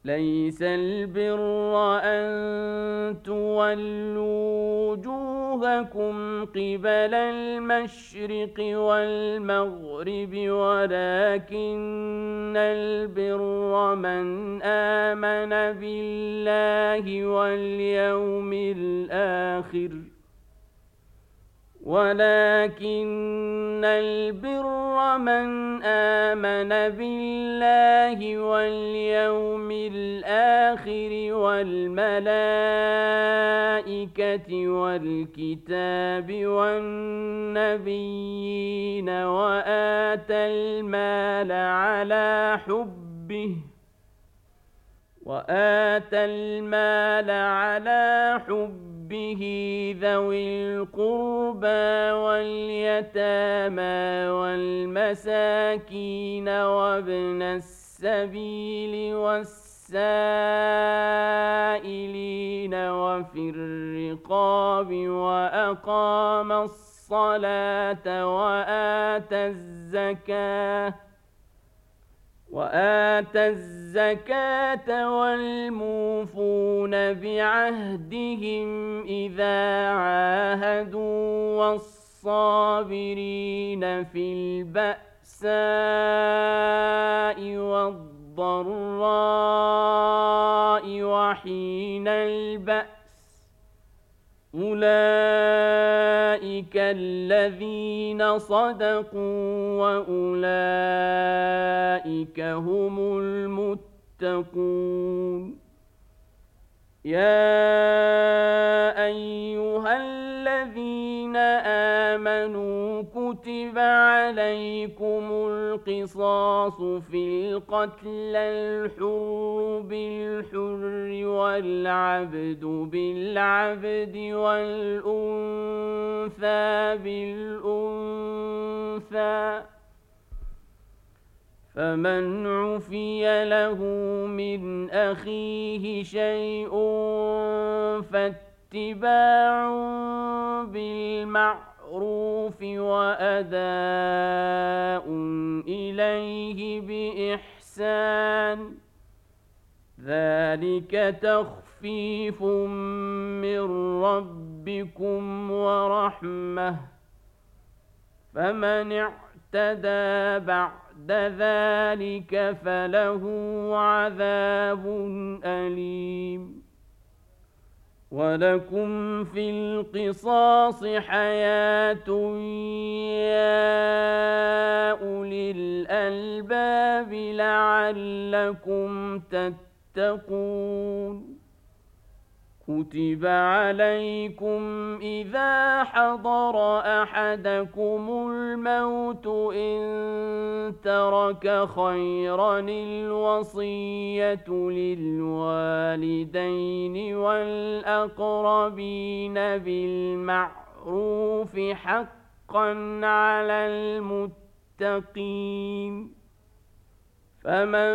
ليس البر أن تولوا وجوهكم قبل المشرق والمغرب ولكن البر من آمن بالله واليوم الآخر ولكن البر من آمن بالله واليوم الآخر والملائكة والكتاب والنبيين وآتى المال على حبه ذوي القربى واليتامى والمساكين وابن السبيل والسائلين وفي الرقاب وأقام الصلاة وآتى الزكاة والموفون بعهدهم إذا عاهدوا والصابرين في البأساء والضراء وحين البأس أولئك الذين صدقوا وأولئك هم المتقون يا أيها الذين آمنوا كتب عليكم القصاص في القتلى الحر بالحر والعبد بالعبد والأنثى بالأنثى فمن عفي له من أخيه شيء فاتباع بالمعروف وأداء إليه بإحسان ذلك تخفيف من ربكم ورحمة فمن اعتدى بعد ذلك فله عذاب أليم ولكم في القصاص حياة يا أولي الألباب لعلكم تتقون كتب عليكم إذا حضر أحدكم الموت إن ترك خيرا الوصية للوالدين والأقربين بالمعروف حقا على المتقين فمن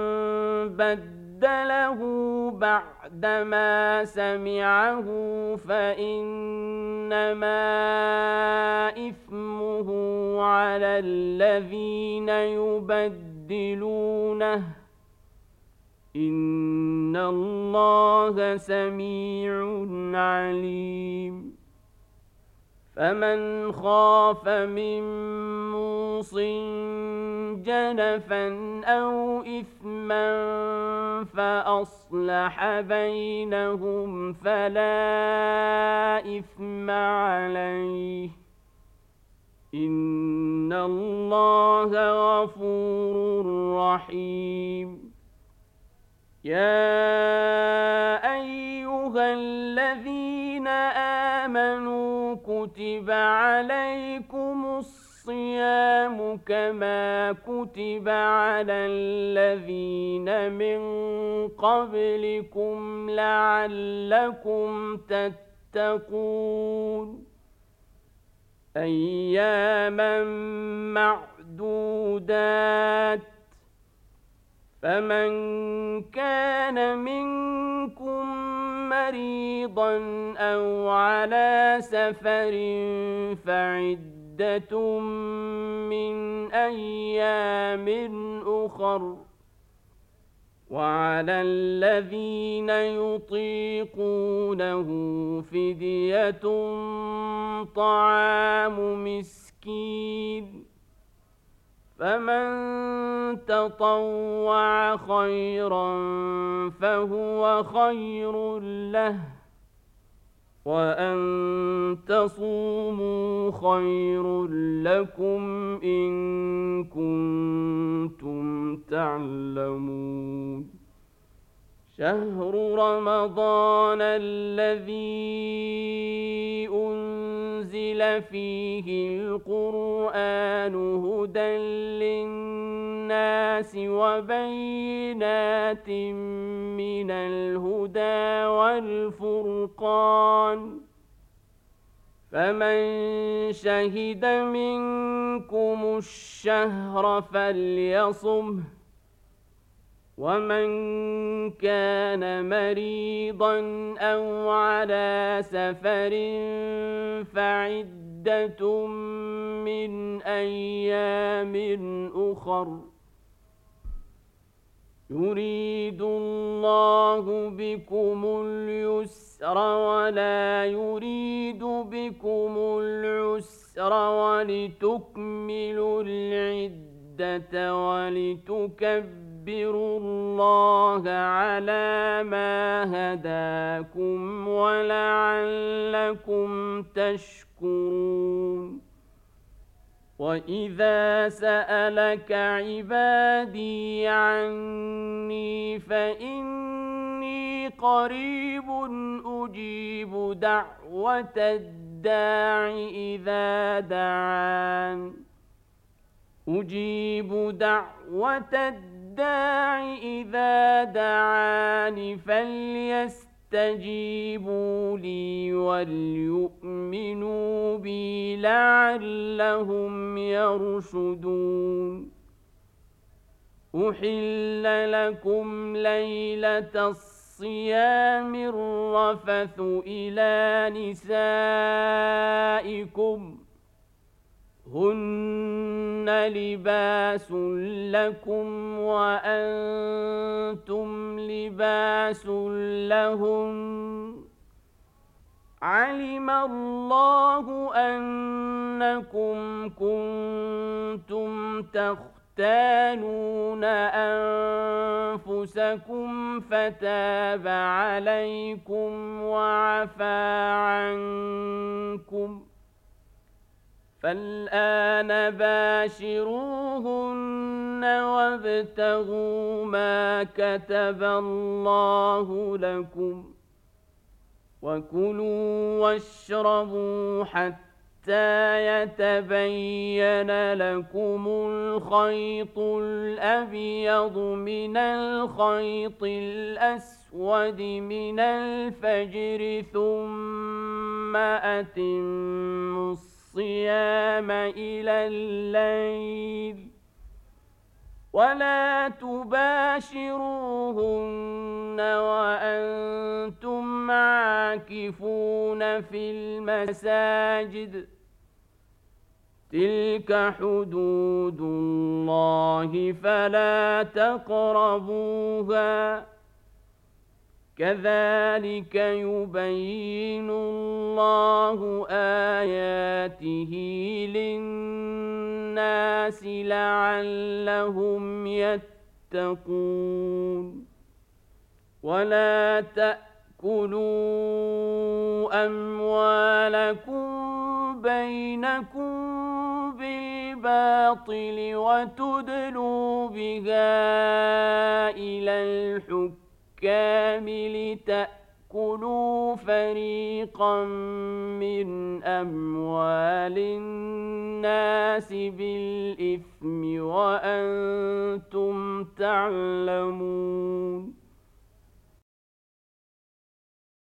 بدله بعدما سمعه فإنما إثمه على الذين يبدلونه إن الله سميع عليم فمن خاف من موص جنفا أو إثما فأصلح بينهم فلا إثم عليه إن الله غفور رحيم يا أيها الذين آمنوا كتب عليكم الصيام كما كتب على الذين من قبلكم لعلكم تتقون أياما معدودات فمن كان منكم مريضا أو على سفر فعدة من أيام أخر وعلى الذين يطيقونه فدية طعام مسكين فمن تطوع خيرا فهو خير له وأن تصوموا خير لكم إن كنتم تعلمون شهر رمضان الذي أنزل فيه القرآن هدى للناس وبينات من الهدى والفرقان فمن شهد منكم الشهر فليصمه ومن كان مريضا أو على سفر فعدة من أيام أخر يريد الله بكم اليسر ولا يريد بكم العسر ولتكملوا العدة ولتكبروا الله على ما هداكم ولعلكم تشكرون وإذا سألك عبادي عني فإني قريب أجيب دعوة الداع إذا دعان أجيب دعوة الداع إذا دعان فليستجيبوا لي وليؤمنوا بي لعلهم يرشدون أحل لكم ليلة الصيام الرفث إلى نسائكم هن لباس لكم وأنتم لباس لهن علم الله أنكم كنتم تختانون أنفسكم فتاب عليكم وعفى عنكم فالآن باشروهن وابتغوا ما كتب الله لكم وكلوا واشربوا حتى يتبين لكم الخيط الأبيض من الخيط الأسود من الفجر ثم أتموا الصيام إلى الليل ولا تباشروهن وأنتم عاكفون في المساجد تلك حدود الله فلا تقربوها كذلك يبين الله آياته للناس لعلهم يتقون ولا تأكلوا أموالكم بينكم بالباطل وتدلوا بها إلى الحكام لتأكلوا فريقا من أموال الناس بالإثم وأنتم تعلمون